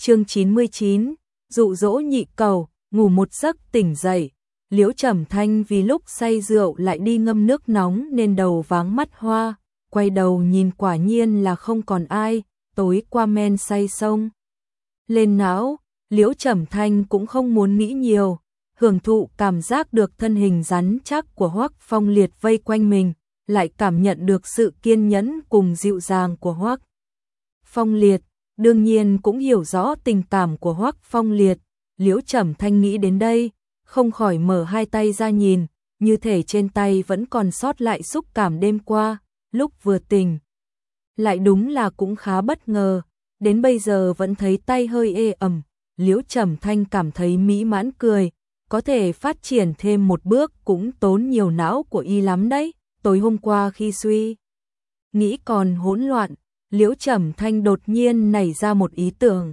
Chương 99, dụ dỗ nhị cẩu, ngủ một giấc tỉnh dậy, Liễu Trầm Thanh vì lúc say rượu lại đi ngâm nước nóng nên đầu váng mắt hoa, quay đầu nhìn quả nhiên là không còn ai, tối qua men say sông lên não, Liễu Trầm Thanh cũng không muốn nghĩ nhiều, hưởng thụ cảm giác được thân hình rắn chắc của Hoắc Phong Liệt vây quanh mình, lại cảm nhận được sự kiên nhẫn cùng dịu dàng của Hoắc Phong Liệt, đương nhiên cũng hiểu rõ tình cảm của Hoắc Phong Liệt. Liễu Trầm Thanh nghĩ đến đây, không khỏi mở hai tay ra nhìn, như thể trên tay vẫn còn sót lại xúc cảm đêm qua, lúc vừa tỉnh. Lại đúng là cũng khá bất ngờ, đến bây giờ vẫn thấy tay hơi ê ẩm. Liễu Trầm Thanh cảm thấy mỹ mãn cười, có thể phát triển thêm một bước cũng tốn nhiều não của y lắm đấy. Tối hôm qua khi suy nghĩ còn hỗn loạn, Liễu Trầm Thanh đột nhiên nảy ra một ý tưởng.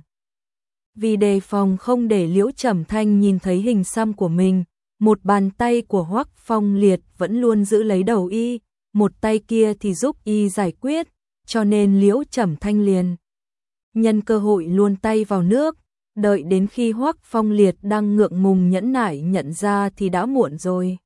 Vì đề phòng không để Liễu Trầm Thanh nhìn thấy hình xăm của mình, một bàn tay của Hoắc Phong Liệt vẫn luôn giữ lấy đầu y, một tay kia thì giúp y giải quyết, cho nên Liễu Trầm Thanh liền nhân cơ hội luồn tay vào nước, đợi đến khi Hoắc Phong Liệt đang ngượng ngùng nhẫn nại nhận ra thì đã muộn rồi.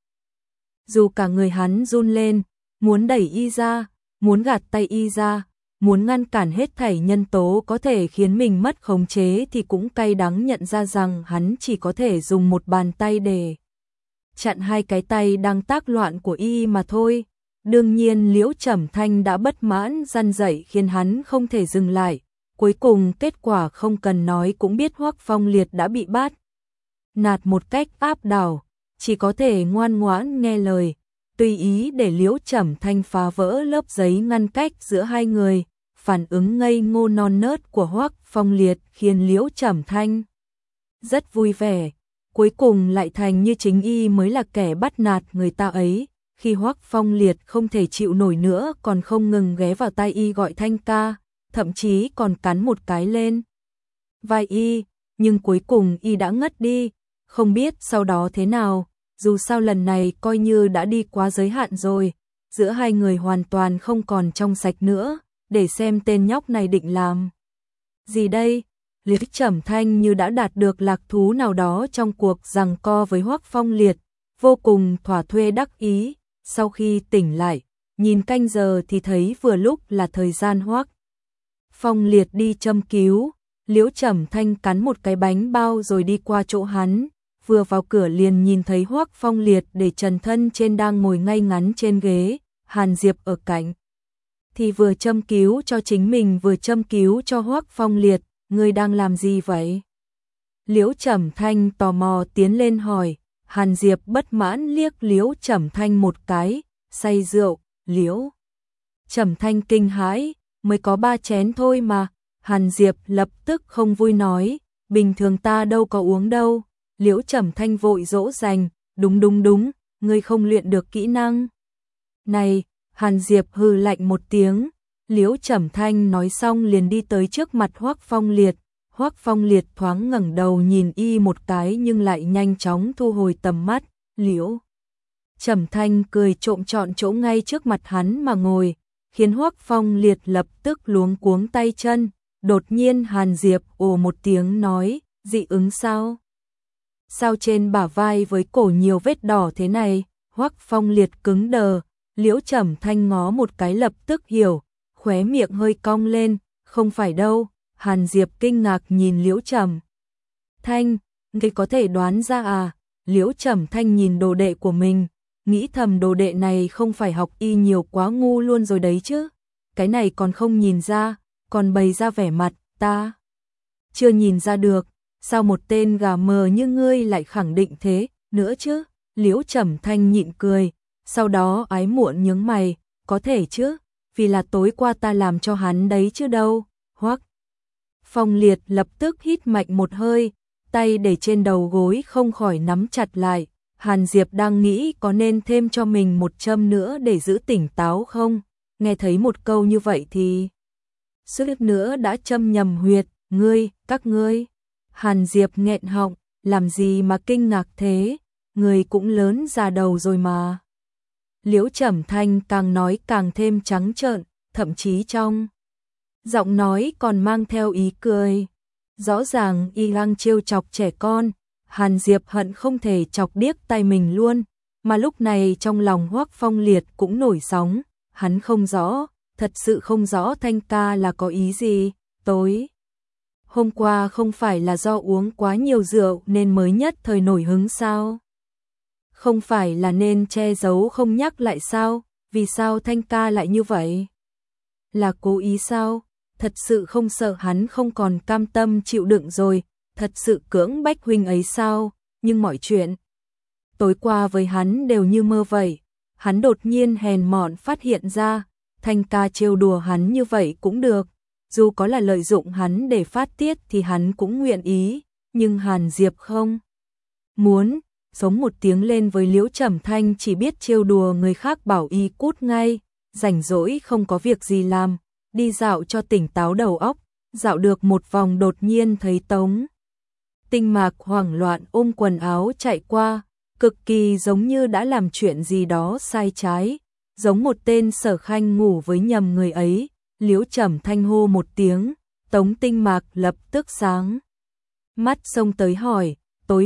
Dù cả người hắn run lên, muốn đẩy y ra, muốn gạt tay y ra, muốn ngăn cản hết thảy nhân tố có thể khiến mình mất khống chế thì cũng cay đắng nhận ra rằng hắn chỉ có thể dùng một bàn tay để chặn hai cái tay đang tác loạn của y mà thôi. Đương nhiên Liễu Trầm Thanh đã bất mãn răn dạy khiến hắn không thể dừng lại. Cuối cùng kết quả không cần nói cũng biết Hoắc Phong Liệt đã bị bắt nạt một cách áp đảo, chỉ có thể ngoan ngoãn nghe lời, tùy ý để Liễu Trầm Thanh phá vỡ lớp giấy ngăn cách giữa hai người. Phản ứng ngây ngô non nớt của Hoắc Phong Liệt khiến Liễu Trầm Thanh rất vui vẻ, cuối cùng lại thành như chính y mới là kẻ bắt nạt người ta ấy. Khi Hoắc Phong Liệt không thể chịu nổi nữa còn không ngừng ghé vào tai y gọi Thanh ca, thậm chí còn cắn một cái lên vai y, nhưng cuối cùng y đã ngất đi, không biết sau đó thế nào, dù sao lần này coi như đã đi quá giới hạn rồi, giữa hai người hoàn toàn không còn trong sạch nữa, để xem tên nhóc này định làm gì đây. Liễu Trầm Thanh như đã đạt được lạc thú nào đó trong cuộc giằng co với Hoắc Phong Liệt, vô cùng thỏa thuê đắc ý. Sau khi tỉnh lại, nhìn canh giờ thì thấy vừa lúc là thời gian Hoắc Phong Liệt đi châm cứu. Liễu Trầm Thanh cắn một cái bánh bao rồi đi qua chỗ hắn, vừa vào cửa liền nhìn thấy Hoắc Phong Liệt để trần thân trên đang ngồi ngay ngắn trên ghế, Hàn Diệp ở cạnh thì vừa châm cứu cho chính mình vừa châm cứu cho Hoắc Phong Liệt. Ngươi đang làm gì vậy? Liễu Trầm Thanh tò mò tiến lên hỏi. Hàn Diệp bất mãn liếc Liễu Trầm Thanh một cái, say rượu. Liễu Trầm Thanh kinh hãi, mới có 3 chén thôi mà. Hàn Diệp lập tức không vui nói, bình thường ta đâu có uống đâu. Liễu Trầm Thanh vội dỗ dành, đúng, ngươi không luyện được kỹ năng này. Hàn Diệp hừ lạnh một tiếng. Liễu Trầm Thanh nói xong liền đi tới trước mặt Hoắc Phong Liệt. Hoắc Phong Liệt thoáng ngẩng đầu nhìn y một cái nhưng lại nhanh chóng thu hồi tầm mắt. Liễu Trầm Thanh cười trộm chọn chỗ ngay trước mặt hắn mà ngồi, khiến Hoắc Phong Liệt lập tức luống cuống tay chân. Đột nhiên Hàn Diệp ồ một tiếng nói, dị ứng sao? Sao trên bả vai với cổ nhiều vết đỏ thế này? Hoắc Phong Liệt cứng đờ. Liễu Trầm Thanh ngó một cái lập tức hiểu, khóe miệng hơi cong lên, không phải đâu. Hàn Diệp kinh ngạc nhìn Liễu Trầm Thanh, ngươi có thể đoán ra à? Liễu Trầm Thanh nhìn đồ đệ của mình, nghĩ thầm đồ đệ này không phải học y nhiều quá ngu luôn rồi đấy chứ. Cái này còn không nhìn ra, còn bày ra vẻ mặt, ta chưa nhìn ra được, sao một tên gà mờ như ngươi lại khẳng định thế nữa chứ? Liễu Trầm Thanh nhịn cười, sau đó ái muộn nhướng mày, có thể chứ, vì là tối qua ta làm cho hắn đấy chứ đâu. Hoắc Phong Liệt lập tức hít mạnh một hơi, tay để trên đầu gối không khỏi nắm chặt lại. Hàn Diệp đang nghĩ có nên thêm cho mình một châm nữa để giữ tỉnh táo không, nghe thấy một câu như vậy thì suýt nữa đã châm nhầm huyệt. Các ngươi. Hàn Diệp nghẹn họng, làm gì mà kinh ngạc thế, người cũng lớn già đầu rồi mà. Liễu Trầm Thanh càng nói càng thêm trắng trợn, thậm chí trong giọng nói còn mang theo ý cười. Rõ ràng y đang trêu chọc trẻ con, Hàn Diệp hận không thể chọc điếc tai mình luôn, mà lúc này trong lòng Hoắc Phong Liệt cũng nổi sóng, hắn không rõ, thật sự không rõ Thanh ca là có ý gì, tối hôm qua không phải là do uống quá nhiều rượu nên mới nhất thời nổi hứng sao? Không phải là nên che giấu không nhắc lại sao? Vì sao Thanh ca lại như vậy? Là cố ý sao? Thật sự không sợ hắn không còn cam tâm chịu đựng rồi, thật sự cưỡng bách huynh ấy sao? Nhưng mọi chuyện tối qua với hắn đều như mơ vậy. Hắn đột nhiên hèn mọn phát hiện ra, Thanh ca trêu đùa hắn như vậy cũng được. Dù có là lợi dụng hắn để phát tiết thì hắn cũng nguyện ý, nhưng Hàn Diệp không muốn. Sống một tiếng lên với Liễu Trầm Thanh chỉ biết trêu đùa người khác bảo y cút ngay, rảnh rỗi không có việc gì làm, đi dạo cho tỉnh táo đầu óc, dạo được một vòng đột nhiên thấy Tống Tinh Mạc hoảng loạn ôm quần áo chạy qua, cực kỳ giống như đã làm chuyện gì đó sai trái, giống một tên Sở Khanh ngủ với nhầm người ấy. Liễu Trầm Thanh hô một tiếng, Tống Tinh Mạc lập tức sáng mắt xông tới hỏi, tối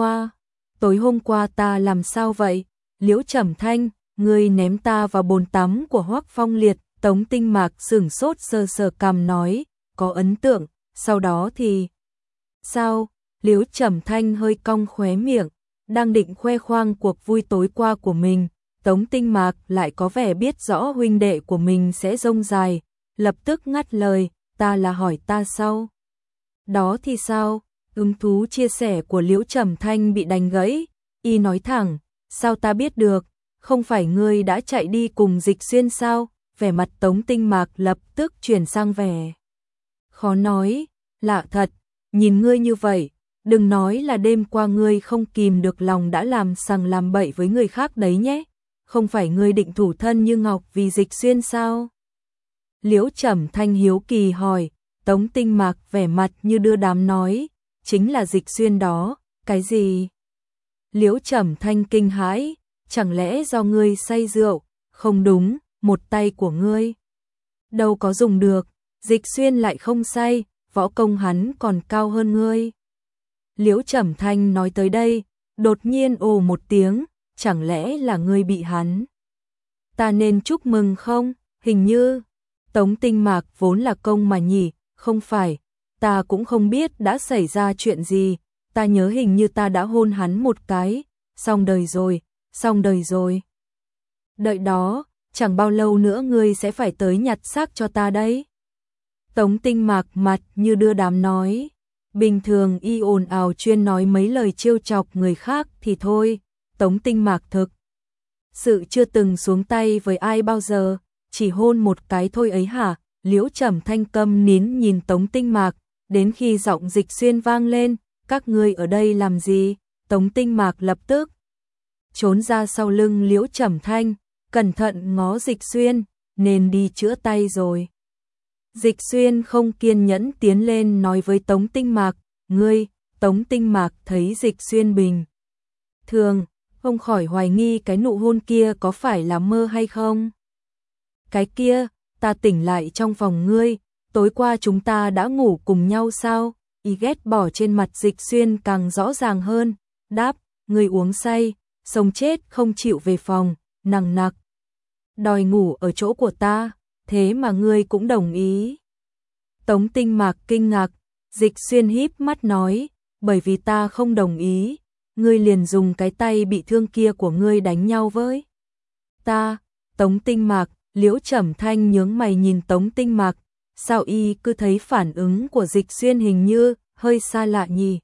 hôm qua ta làm sao vậy? Liễu Trầm Thanh, ngươi ném ta vào bồn tắm của Hoắc Phong Liệt. Tống Tinh Mạc sửng sốt sờ sờ cằm nói, có ấn tượng, sau đó thì sao? Liễu Trầm Thanh hơi cong khóe miệng, đang định khoe khoang cuộc vui tối qua của mình, Tống Tinh Mạc lại có vẻ biết rõ huynh đệ của mình sẽ rông dài, lập tức ngắt lời, ta là hỏi ta sau. Đó thì sao? Hứng thú chia sẻ của Liễu Trầm Thanh bị đánh gãy, y nói thẳng, sao ta biết được, không phải ngươi đã chạy đi cùng Dịch Xuyên sao? Vẻ mặt Tống Tinh Mạc lập tức chuyển sang vẻ khó nói, lạ thật, nhìn ngươi như vậy, đừng nói là đêm qua ngươi không kìm được lòng đã làm sằng làm bậy với người khác đấy nhé, không phải ngươi định thủ thân như ngọc vì Dịch Xuyên sao? Liễu Trầm Thanh hiếu kỳ hỏi, Tống Tinh Mạc vẻ mặt như đưa đám nói, chính là Dịch Xuyên đó, cái gì? Liễu Trầm Thanh kinh hãi, chẳng lẽ do ngươi say rượu? Không đúng, một tay của ngươi đâu có dùng được, Dịch Xuyên lại không say, võ công hắn còn cao hơn ngươi. Liễu Trầm Thanh nói tới đây, đột nhiên ồ một tiếng, chẳng lẽ là ngươi bị hắn? Ta nên chúc mừng không? Hình như Tống Tinh Mạc vốn là công mà nhỉ, không phải, ta cũng không biết đã xảy ra chuyện gì, ta nhớ hình như ta đã hôn hắn một cái, xong đời rồi, xong đời rồi. Đợi đó, chẳng bao lâu nữa ngươi sẽ phải tới nhặt xác cho ta đấy. Tống Tinh Mạc mặt như đưa đám nói, bình thường y ồn ào chuyên nói mấy lời trêu chọc người khác thì thôi, Tống Tinh Mạc thực sự chưa từng xuống tay với ai bao giờ, chỉ hôn một cái thôi ấy hả? Liễu Trầm Thanh câm nín nhìn Tống Tinh Mạc, đến khi giọng Dịch Xuyên vang lên, các ngươi ở đây làm gì? Tống Tinh Mạc lập tức trốn ra sau lưng Liễu Trầm Thanh, cẩn thận ngó Dịch Xuyên, nên đi chữa tay rồi. Dịch Xuyên không kiên nhẫn tiến lên nói với Tống Tinh Mạc, ngươi. Tống Tinh Mạc thấy Dịch Xuyên bình thường, không khỏi hoài nghi cái nụ hôn kia có phải là mơ hay không. Cái kia, ta tỉnh lại trong phòng ngươi, tối qua chúng ta đã ngủ cùng nhau sao? Y ghét bỏ trên mặt Dịch Xuyên càng rõ ràng hơn, đáp, ngươi uống say, sống chết không chịu về phòng, nằng nặc đòi ngủ ở chỗ của ta, thế mà ngươi cũng đồng ý. Tống Tinh Mạc kinh ngạc, Dịch Xuyên híp mắt nói, bởi vì ta không đồng ý, ngươi liền dùng cái tay bị thương kia của ngươi đánh nhau với ta. Tống Tinh Mạc, Liễu Trầm Thanh nhướng mày nhìn Tống Tinh Mạc, sao y cứ thấy phản ứng của Dịch Xuyên hình như hơi xa lạ nhỉ?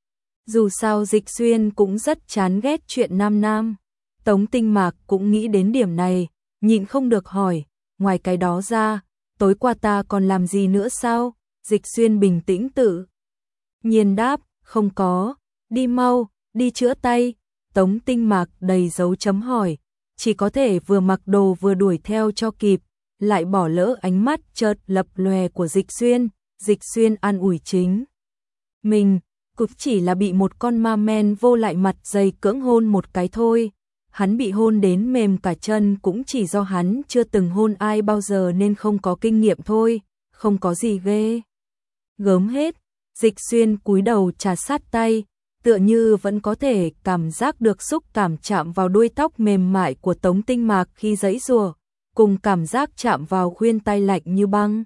Dù sao Dịch Xuyên cũng rất chán ghét chuyện nam nam. Tống Tinh Mạc cũng nghĩ đến điểm này, nhịn không được hỏi, ngoài cái đó ra, tối qua ta còn làm gì nữa sao? Dịch Xuyên bình tĩnh tự nhiên đáp, không có, đi mau, đi chữa tay. Tống Tinh Mạc đầy dấu chấm hỏi, chỉ có thể vừa mặc đồ vừa đuổi theo cho kịp, lại bỏ lỡ ánh mắt chợt lập lòe của Dịch Xuyên. Dịch Xuyên an ủi chính mình, cũng chỉ là bị một con ma men vô lại mặt dày cưỡng hôn một cái thôi. Hắn bị hôn đến mềm cả chân cũng chỉ do hắn chưa từng hôn ai bao giờ nên không có kinh nghiệm thôi, không có gì ghê gớm hết. Dịch Xuyên cúi đầu trà sát tay, tựa như vẫn có thể cảm giác được xúc cảm chạm vào đuôi tóc mềm mại của Tống Tinh Mạc khi giãy giụa, cùng cảm giác chạm vào khuyên tay lạnh như băng.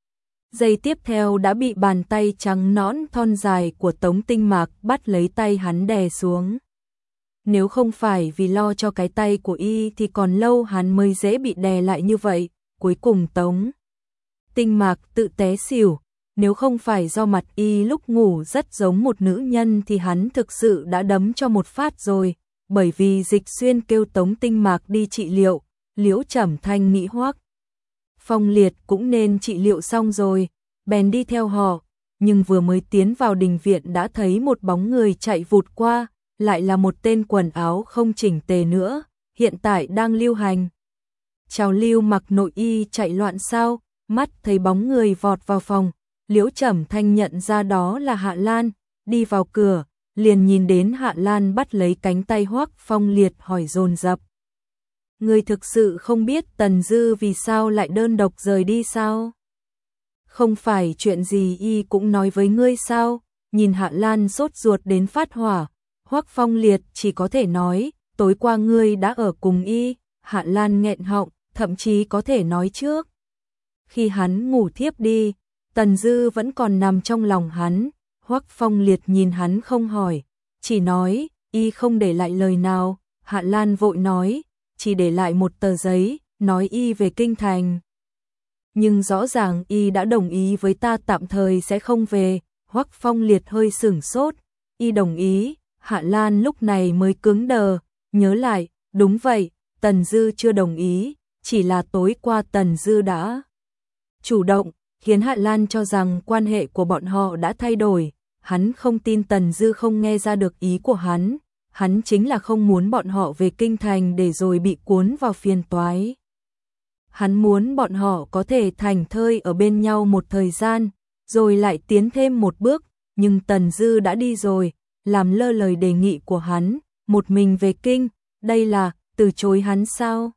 Giây tiếp theo đã bị bàn tay trắng nõn thon dài của Tống Tinh Mạc bắt lấy tay hắn đè xuống. Nếu không phải vì lo cho cái tay của y thì còn lâu hắn mới dễ bị đè lại như vậy. Cuối cùng Tống Tinh Mạc tự té xỉu. Nếu không phải do mặt y lúc ngủ rất giống một nữ nhân thì hắn thực sự đã đấm cho một phát rồi. Bởi vì Dịch Xuyên kêu Tống Tinh Mạc đi trị liệu, Liễu Trầm Thanh nghĩ Hoắc Phong Liệt cũng nên trị liệu xong rồi, bèn đi theo họ. Nhưng vừa mới tiến vào đình viện đã thấy một bóng người chạy vụt qua, lại là một tên quần áo không chỉnh tề nữa, hiện tại đang lưu hành. Trào lưu mặc nội y chạy loạn sao, mắt thấy bóng người vọt vào phòng, Liễu Trầm Thanh nhận ra đó là Hạ Lan, đi vào cửa, liền nhìn đến Hạ Lan bắt lấy cánh tay Hoắc Phong Liệt hỏi dồn dập. Ngươi thực sự không biết Tần Dư vì sao lại đơn độc rời đi sao? Không phải chuyện gì y cũng nói với ngươi sao? Nhìn Hạ Lan sốt ruột đến phát hỏa, Hoắc Phong Liệt chỉ có thể nói, tối qua ngươi đã ở cùng y. Hạ Lan nghẹn họng, thậm chí có thể nói trước. Khi hắn ngủ thiếp đi, Tần Dư vẫn còn nằm trong lòng hắn. Hoắc Phong Liệt nhìn hắn không hỏi, chỉ nói, y không để lại lời nào. Hạ Lan vội nói, chỉ để lại một tờ giấy, nói y về kinh thành. Nhưng rõ ràng y đã đồng ý với ta tạm thời sẽ không về. Hoắc Phong Liệt hơi sửng sốt, y đồng ý. Hạ Lan lúc này mới cứng đờ, nhớ lại, đúng vậy, Tần Dư chưa đồng ý, chỉ là tối qua Tần Dư đã chủ động, khiến Hạ Lan cho rằng quan hệ của bọn họ đã thay đổi. Hắn không tin Tần Dư không nghe ra được ý của hắn chính là không muốn bọn họ về kinh thành để rồi bị cuốn vào phiền toái. Hắn muốn bọn họ có thể thành thơi ở bên nhau một thời gian, rồi lại tiến thêm một bước, nhưng Tần Dư đã đi rồi, làm lơ lời đề nghị của hắn, một mình về kinh, đây là từ chối hắn sao?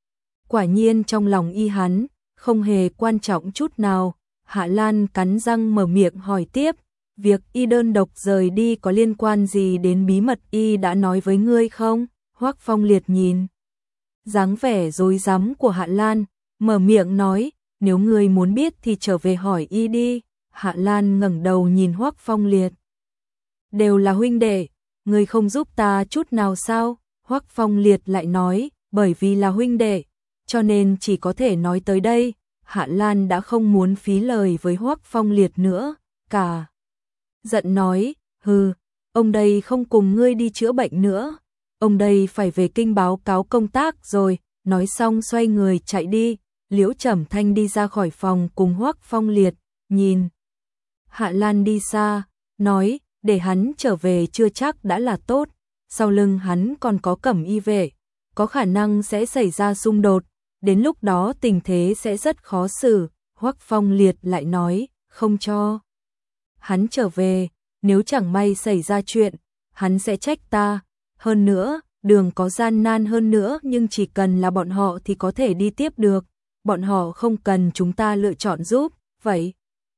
Quả nhiên trong lòng y hắn, không hề quan trọng chút nào. Hạ Lan cắn răng mở miệng hỏi tiếp, việc y đơn độc rời đi có liên quan gì đến bí mật y đã nói với ngươi không? Hoắc Phong Liệt nhìn dáng vẻ rối rắm của Hạ Lan, mở miệng nói, nếu ngươi muốn biết thì trở về hỏi y đi. Hạ Lan ngẩng đầu nhìn Hoắc Phong Liệt. Đều là huynh đệ, ngươi không giúp ta chút nào sao? Hoắc Phong Liệt lại nói, bởi vì là huynh đệ, cho nên chỉ có thể nói tới đây. Hạ Lan đã không muốn phí lời với Hoắc Phong Liệt nữa, cả giận nói, hừ, ông đây không cùng ngươi đi chữa bệnh nữa, ông đây phải về kinh báo cáo công tác rồi. Nói xong xoay người chạy đi. Liễu Trầm Thanh đi ra khỏi phòng cùng Hoắc Phong Liệt, nhìn Hạ Lan đi xa, nói, để hắn trở về chưa chắc đã là tốt, sau lưng hắn còn có Cẩm Y vệ, có khả năng sẽ xảy ra xung đột, đến lúc đó tình thế sẽ rất khó xử. Hoắc Phong Liệt lại nói, không cho hắn trở về, nếu chẳng may xảy ra chuyện, hắn sẽ trách ta. Hơn nữa, đường có gian nan hơn nữa nhưng chỉ cần là bọn họ thì có thể đi tiếp được, bọn họ không cần chúng ta lựa chọn giúp, vậy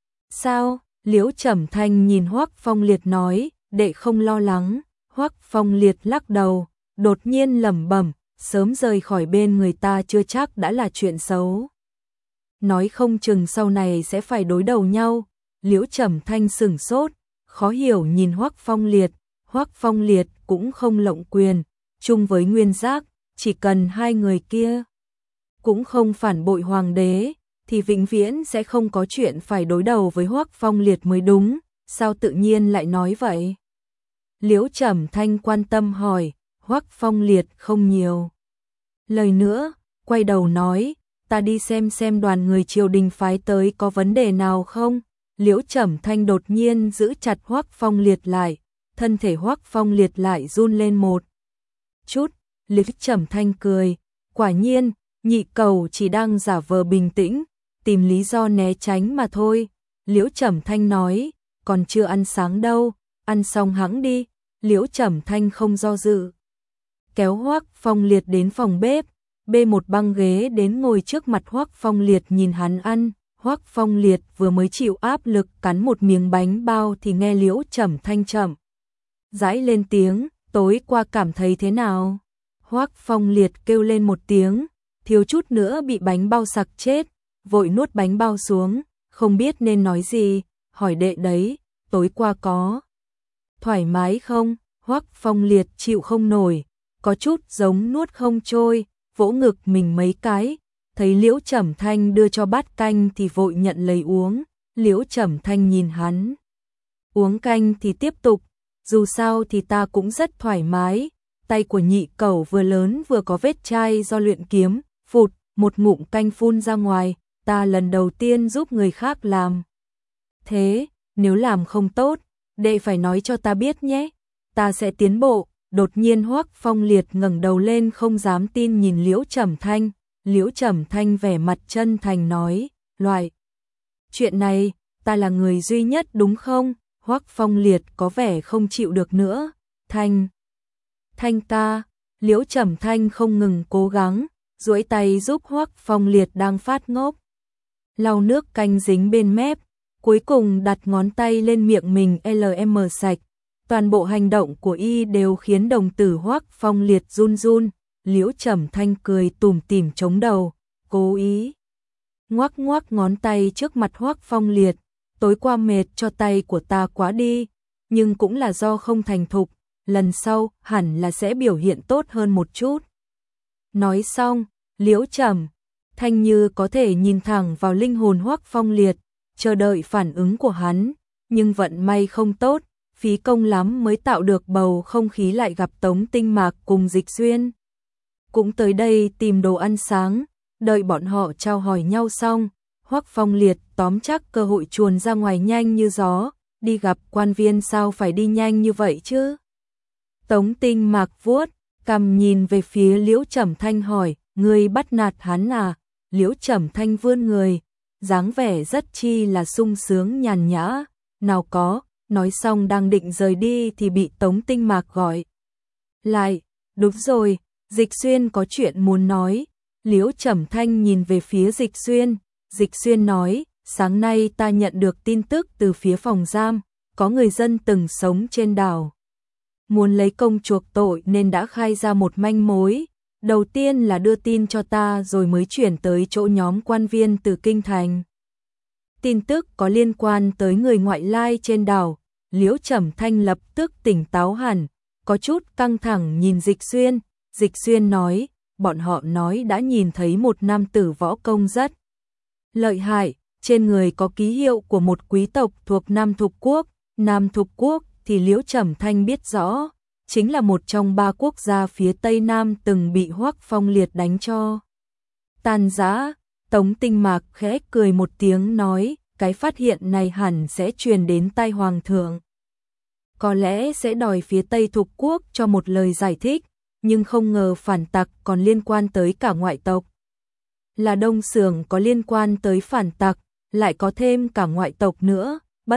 sao? Liễu Trầm Thanh nhìn Hoắc Phong Liệt nói, đệ không lo lắng. Hoắc Phong Liệt lắc đầu, đột nhiên lẩm bẩm, sớm rời khỏi bên người ta chưa chắc đã là chuyện xấu. Nói không chừng sau này sẽ phải đối đầu nhau. Liễu Trầm Thanh sửng sốt, khó hiểu nhìn Hoắc Phong Liệt. Hoắc Phong Liệt cũng không lộng quyền, chung với Nguyên Giác, chỉ cần hai người kia cũng không phản bội hoàng đế, thì vĩnh viễn sẽ không có chuyện phải đối đầu với Hoắc Phong Liệt mới đúng, sao tự nhiên lại nói vậy? Liễu Trầm Thanh quan tâm hỏi. Hoắc Phong Liệt không nhiều lời nữa, quay đầu nói, ta đi xem đoàn người triều đình phái tới có vấn đề nào không? Liễu Trầm Thanh đột nhiên giữ chặt Hoắc Phong Liệt lại, thân thể Hoắc Phong Liệt lại run lên một chút. Liễu Trầm Thanh cười, quả nhiên, nhị cầu chỉ đang giả vờ bình tĩnh, tìm lý do né tránh mà thôi. Liễu Trầm Thanh nói, còn chưa ăn sáng đâu, ăn xong hẵng đi. Liễu Trầm Thanh không do dự, kéo Hoắc Phong Liệt đến phòng bếp, bê một băng ghế đến ngồi trước mặt Hoắc Phong Liệt nhìn hắn ăn. Hoắc Phong Liệt vừa mới chịu áp lực cắn một miếng bánh bao thì nghe Liễu Trầm Thanh chậm rãi lên tiếng, tối qua cảm thấy thế nào? Hoắc Phong Liệt kêu lên một tiếng, thiếu chút nữa bị bánh bao sặc chết, vội nuốt bánh bao xuống, không biết nên nói gì, hỏi đệ đấy, tối qua có thoải mái không? Hoắc Phong Liệt chịu không nổi, có chút giống nuốt không trôi, vỗ ngực mình mấy cái, thấy Liễu Trầm Thanh đưa cho bát canh thì vội nhận lấy uống, Liễu Trầm Thanh nhìn hắn uống canh thì tiếp tục, dù sao thì ta cũng rất thoải mái, tay của nhị cẩu vừa lớn vừa có vết chai do luyện kiếm, phụt, một ngụm canh phun ra ngoài, ta lần đầu tiên giúp người khác làm. Thế, nếu làm không tốt, đệ phải nói cho ta biết nhé, ta sẽ tiến bộ. Đột nhiên Hoắc Phong Liệt ngẩng đầu lên không dám tin nhìn Liễu Trầm Thanh, Liễu Trầm Thanh vẻ mặt chân thành nói, loại chuyện này, ta là người duy nhất đúng không? Hoắc Phong Liệt có vẻ không chịu được nữa, Thanh ca, Liễu Trầm Thanh không ngừng cố gắng, duỗi tay giúp Hoắc Phong Liệt đang phát ngốc, lau nước canh dính bên mép, cuối cùng đặt ngón tay lên miệng mình LM sạch. Toàn bộ hành động của y đều khiến đồng tử Hoắc Phong Liệt run run, Liễu Trầm Thanh cười tủm tỉm chống đầu, cố ý ngoắc ngoắc ngón tay trước mặt Hoắc Phong Liệt, tối qua mệt cho tay của ta quá đi, nhưng cũng là do không thành thục, lần sau hẳn là sẽ biểu hiện tốt hơn một chút. Nói xong, Liễu Trầm Thanh như có thể nhìn thẳng vào linh hồn Hoắc Phong Liệt, chờ đợi phản ứng của hắn, nhưng vận may không tốt, phí công lắm mới tạo được bầu không khí lại gặp Tống Tinh Mạc cùng Dịch Xuyên. Cũng tới đây tìm đồ ăn sáng, đợi bọn họ chào hỏi nhau xong, Hoắc Phong Liệt tóm chắc cơ hội chuồn ra ngoài nhanh như gió, đi gặp quan viên sao phải đi nhanh như vậy chứ? Tống Tinh Mạc vuốt cằm nhìn về phía Liễu Trầm Thanh hỏi, ngươi bắt nạt hắn à? Liễu Trầm Thanh vươn người, dáng vẻ rất chi là sung sướng nhàn nhã, nào có. Nói xong đang định rời đi thì bị Tống Tinh Mạc gọi lại, đúng rồi, Dịch Xuyên có chuyện muốn nói. Liễu Trầm Thanh nhìn về phía Dịch Xuyên nói, sáng nay ta nhận được tin tức từ phía phòng giam, có người dân từng sống trên đảo, muốn lấy công chuộc tội nên đã khai ra một manh mối, đầu tiên là đưa tin cho ta rồi mới chuyển tới chỗ nhóm quan viên từ Kinh Thành. Tin tức có liên quan tới người ngoại lai trên đảo, Liễu Trầm Thanh lập tức tỉnh táo hẳn, có chút căng thẳng nhìn Dịch Xuyên nói, bọn họ nói đã nhìn thấy một nam tử võ công rất lợi hại, trên người có ký hiệu của một quý tộc thuộc Nam Thục Quốc thì Liễu Trầm Thanh biết rõ, chính là một trong 3 quốc gia phía Tây Nam từng bị Hoắc Phong Liệt đánh cho tan rã. Tống Tinh Mạc khẽ cười một tiếng nói, cái phát hiện này hẳn sẽ truyền đến tai hoàng thượng. Có lẽ sẽ đòi phía Tây Thục Quốc cho một lời giải thích, nhưng không ngờ phản tặc còn liên quan tới cả ngoại tộc. Là Đông Xưởng có liên quan tới phản tặc, lại có thêm cả ngoại tộc nữa, bất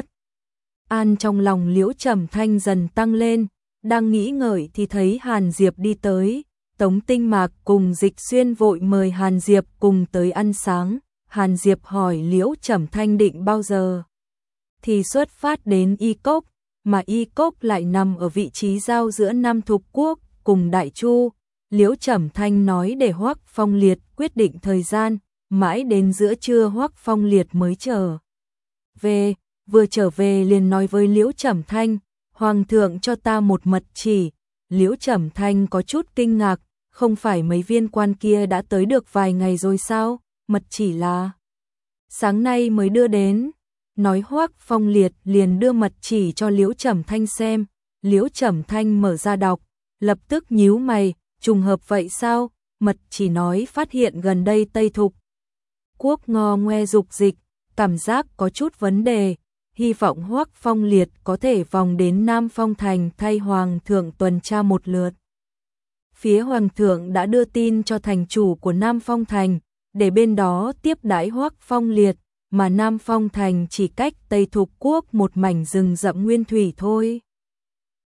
an trong lòng Liễu Trầm Thanh dần tăng lên, đang nghĩ ngợi thì thấy Hàn Diệp đi tới. Tống Tinh Mạc cùng Dịch Xuyên vội mời Hàn Diệp cùng tới ăn sáng. Hàn Diệp hỏi Liễu Trầm Thanh định bao giờ thì xuất phát đến Y Cốc, mà Y Cốc lại nằm ở vị trí giao giữa Nam Thục Quốc cùng Đại Chu. Liễu Trầm Thanh nói để Hoắc Phong Liệt quyết định thời gian, mãi đến giữa trưa Hoắc Phong Liệt mới trở về, vừa trở về liền nói với Liễu Trầm Thanh, Hoàng thượng cho ta một mật chỉ. Liễu Trầm Thanh có chút kinh ngạc, không phải mấy viên quan kia đã tới được vài ngày rồi sao? Mật chỉ là sáng nay mới đưa đến. Nói Hoắc Phong Liệt liền đưa mật chỉ cho Liễu Trầm Thanh xem. Liễu Trầm Thanh mở ra đọc, lập tức nhíu mày, trùng hợp vậy sao? Mật chỉ nói phát hiện gần đây Tây Thục Quốc ngò ngoe dục dịch, cảm giác có chút vấn đề. Hy vọng Hoắc Phong Liệt có thể vòng đến Nam Phong Thành thay Hoàng thượng tuần tra một lượt. Phía Hoàng thượng đã đưa tin cho thành chủ của Nam Phong Thành, để bên đó tiếp đãi Hoắc Phong Liệt, mà Nam Phong Thành chỉ cách Tây Thục Quốc một mảnh rừng rậm nguyên thủy thôi.